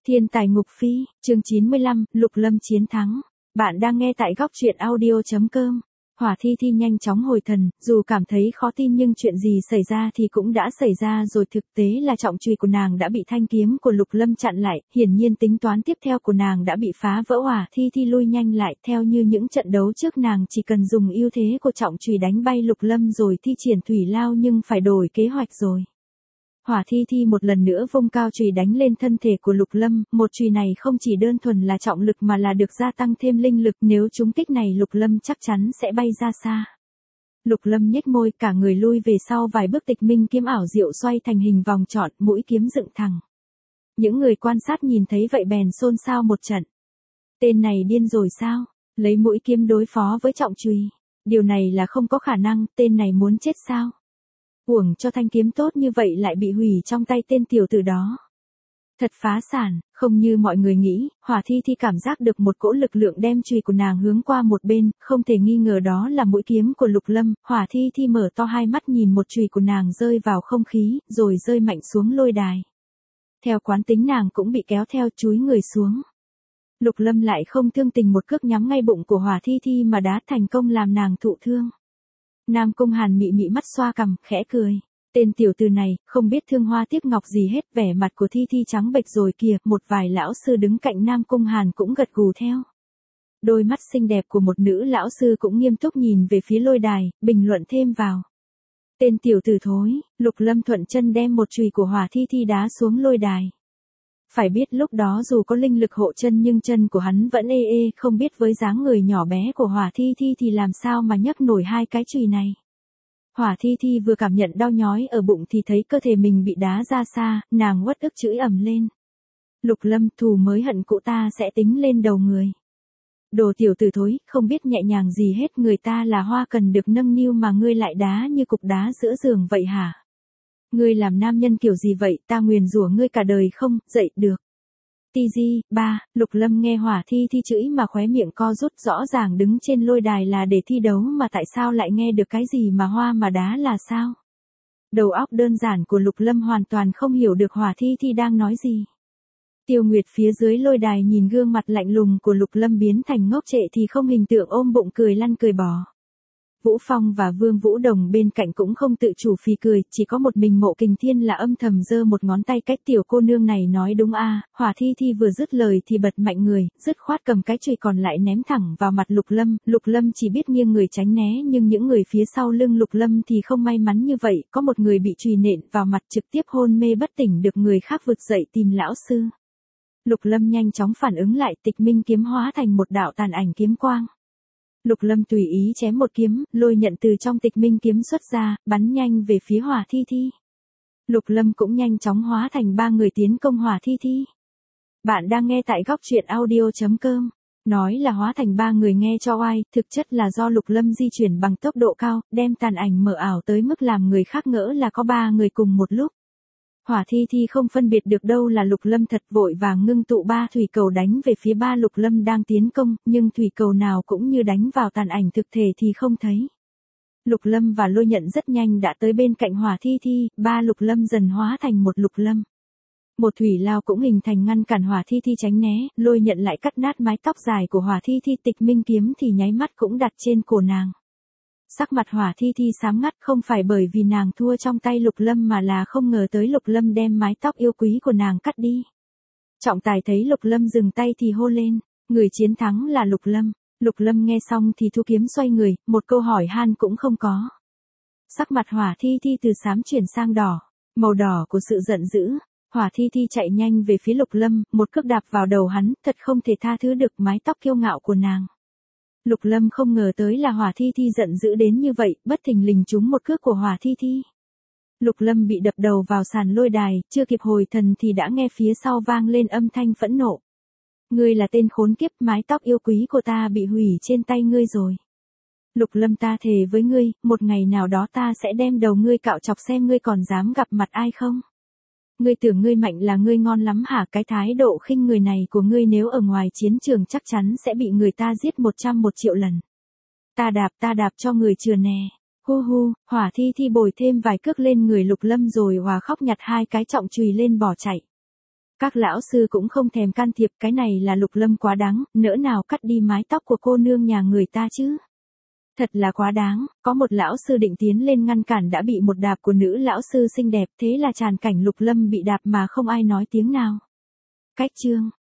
Thiên tài ngục phi, chương 95, Lục Lâm chiến thắng. Bạn đang nghe tại góc truyện audio.com. Hỏa Thi Thi nhanh chóng hồi thần, dù cảm thấy khó tin nhưng chuyện gì xảy ra thì cũng đã xảy ra rồi, thực tế là trọng chùy của nàng đã bị thanh kiếm của Lục Lâm chặn lại, hiển nhiên tính toán tiếp theo của nàng đã bị phá vỡ. Hỏa Thi Thi lui nhanh lại, theo như những trận đấu trước nàng chỉ cần dùng ưu thế của trọng chùy đánh bay Lục Lâm rồi thi triển thủy lao, nhưng phải đổi kế hoạch rồi. Hỏa Thi Thi một lần nữa vung cao chùy đánh lên thân thể của Lục Lâm, một chùy này không chỉ đơn thuần là trọng lực mà là được gia tăng thêm linh lực, nếu trúng kích này Lục Lâm chắc chắn sẽ bay ra xa. Lục Lâm nhếch môi, cả người lui về sau vài bước, tịch minh kiếm ảo diệu xoay thành hình vòng tròn, mũi kiếm dựng thẳng. Những người quan sát nhìn thấy vậy bèn xôn xao một trận. Tên này điên rồi sao? Lấy mũi kiếm đối phó với trọng chùy. Điều này là không có khả năng, tên này muốn chết sao? Uổng cho thanh kiếm tốt như vậy lại bị hủy trong tay tên tiểu tử đó. Thật phá sản, không như mọi người nghĩ. Hỏa Thi Thi cảm giác được một cỗ lực lượng đem chùy của nàng hướng qua một bên, không thể nghi ngờ đó là mũi kiếm của Lục Lâm. Hỏa Thi Thi mở to hai mắt nhìn một chùy của nàng rơi vào không khí, rồi rơi mạnh xuống lôi đài. Theo quán tính nàng cũng bị kéo theo chúi người xuống. Lục Lâm lại không thương tình, một cước nhắm ngay bụng của Hỏa Thi Thi mà đá thành công làm nàng thụ thương. Nam Cung Hàn mị mị mắt xoa cằm, khẽ cười. Tên tiểu tử này, không biết thương hoa tiếc ngọc gì hết, vẻ mặt của Thi Thi trắng bệch rồi kìa. Một vài lão sư đứng cạnh Nam Cung Hàn cũng gật gù theo. Đôi mắt xinh đẹp của một nữ lão sư cũng nghiêm túc nhìn về phía lôi đài, bình luận thêm vào. Tên tiểu tử thối. Lục Lâm thuận chân đem một chùy của Hỏa Thi Thi đá xuống lôi đài. Phải biết lúc đó dù có linh lực hộ chân nhưng chân của hắn vẫn ê, không biết với dáng người nhỏ bé của Hỏa Thi Thi thì làm sao mà nhấc nổi hai cái chùy này. Hỏa Thi Thi vừa cảm nhận đau nhói ở bụng thì thấy cơ thể mình bị đá ra xa, nàng uất ức chửi ầm lên. Lục Lâm, thù mới hận cũ ta sẽ tính lên đầu người. Đồ tiểu tử thối, không biết nhẹ nhàng gì hết, người ta là hoa cần được nâng niu mà ngươi lại đá như cục đá giữa giường vậy hả? Ngươi làm nam nhân kiểu gì vậy, ta nguyền rủa ngươi cả đời không dậy được. TG, 3, Lục Lâm nghe Hỏa Thi Thi chửi mà khóe miệng co rút, rõ ràng đứng trên lôi đài là để thi đấu mà tại sao lại nghe được cái gì mà hoa mà đá là sao? Đầu óc đơn giản của Lục Lâm hoàn toàn không hiểu được Hỏa Thi Thi đang nói gì. Tiêu Nguyệt phía dưới lôi đài nhìn gương mặt lạnh lùng của Lục Lâm biến thành ngốc trệ thì không hình tượng ôm bụng cười lăn cười bò. Vũ Phong và Vương Vũ Đồng bên cạnh cũng không tự chủ phì cười, chỉ có một mình Mộ Kình Thiên là âm thầm giơ một ngón tay cách tiểu cô nương này nói đúng a. Hỏa Thi Thi vừa dứt lời thì bật mạnh người, dứt khoát cầm cái chùy còn lại ném thẳng vào mặt Lục Lâm. Lục Lâm chỉ biết nghiêng người tránh né, nhưng những người phía sau lưng Lục Lâm thì không may mắn như vậy, có một người bị chùy nện vào mặt trực tiếp hôn mê bất tỉnh, được người khác vực dậy tìm lão sư. Lục Lâm nhanh chóng phản ứng lại, tịch minh kiếm hóa thành một đạo tàn ảnh kiếm quang. Lục Lâm tùy ý chém một kiếm, lôi nhận từ trong tịch minh kiếm xuất ra, bắn nhanh về phía Hỏa Thi Thi. Lục Lâm cũng nhanh chóng hóa thành ba người tiến công Hỏa Thi Thi. Bạn đang nghe tại góc truyện audio.com. Nói là hóa thành ba người nghe cho oai, thực chất là do Lục Lâm di chuyển bằng tốc độ cao, đem tàn ảnh mờ ảo tới mức làm người khác ngỡ là có ba người cùng một lúc. Hỏa Thi Thi không phân biệt được đâu là Lục Lâm thật, vội vàng ngưng tụ ba thủy cầu đánh về phía ba Lục Lâm đang tiến công, nhưng thủy cầu nào cũng như đánh vào tàn ảnh thực thể thì không thấy. Lục Lâm và lôi nhận rất nhanh đã tới bên cạnh Hỏa Thi Thi, ba Lục Lâm dần hóa thành một Lục Lâm. Một thủy lao cũng hình thành ngăn cản Hỏa Thi Thi tránh né, lôi nhận lại cắt nát mái tóc dài của Hỏa Thi Thi, tịch minh kiếm thì nháy mắt cũng đặt trên cổ nàng. Sắc mặt Hỏa Thi Thi xám ngắt, không phải bởi vì nàng thua trong tay Lục Lâm mà là không ngờ tới Lục Lâm đem mái tóc yêu quý của nàng cắt đi. Trọng tài thấy Lục Lâm dừng tay thì hô lên, người chiến thắng là Lục Lâm. Lục Lâm nghe xong thì thu kiếm xoay người, một câu hỏi han cũng không có. Sắc mặt Hỏa Thi Thi từ xám chuyển sang đỏ, màu đỏ của sự giận dữ. Hỏa Thi Thi chạy nhanh về phía Lục Lâm, một cước đạp vào đầu hắn, thật không thể tha thứ được mái tóc kiêu ngạo của nàng. Lục Lâm không ngờ tới là Hỏa Thi Thi giận dữ đến như vậy, bất thình lình trúng một cước của Hỏa Thi Thi. Lục Lâm bị đập đầu vào sàn lôi đài, chưa kịp hồi thần thì đã nghe phía sau vang lên âm thanh phẫn nộ. Ngươi là tên khốn kiếp, mái tóc yêu quý của ta bị hủy trên tay ngươi rồi. Lục Lâm, ta thề với ngươi, một ngày nào đó ta sẽ đem đầu ngươi cạo chọc xem ngươi còn dám gặp mặt ai không. Ngươi tưởng ngươi mạnh là ngươi ngon lắm hả? Cái thái độ khinh người này của ngươi nếu ở ngoài chiến trường chắc chắn sẽ bị người ta giết 101 triệu lần. Ta đạp cho người chừa nè. Hu hu, Hỏa Thi Thi bồi thêm vài cước lên người Lục Lâm rồi hòa khóc nhặt hai cái trọng chùy lên bỏ chạy. Các lão sư cũng không thèm can thiệp, cái này là Lục Lâm quá đáng, nỡ nào cắt đi mái tóc của cô nương nhà người ta chứ. Thật là quá đáng, có một lão sư định tiến lên ngăn cản đã bị một đạp của nữ lão sư xinh đẹp, thế là tràn cảnh Lục Lâm bị đạp mà không ai nói tiếng nào. Cách chương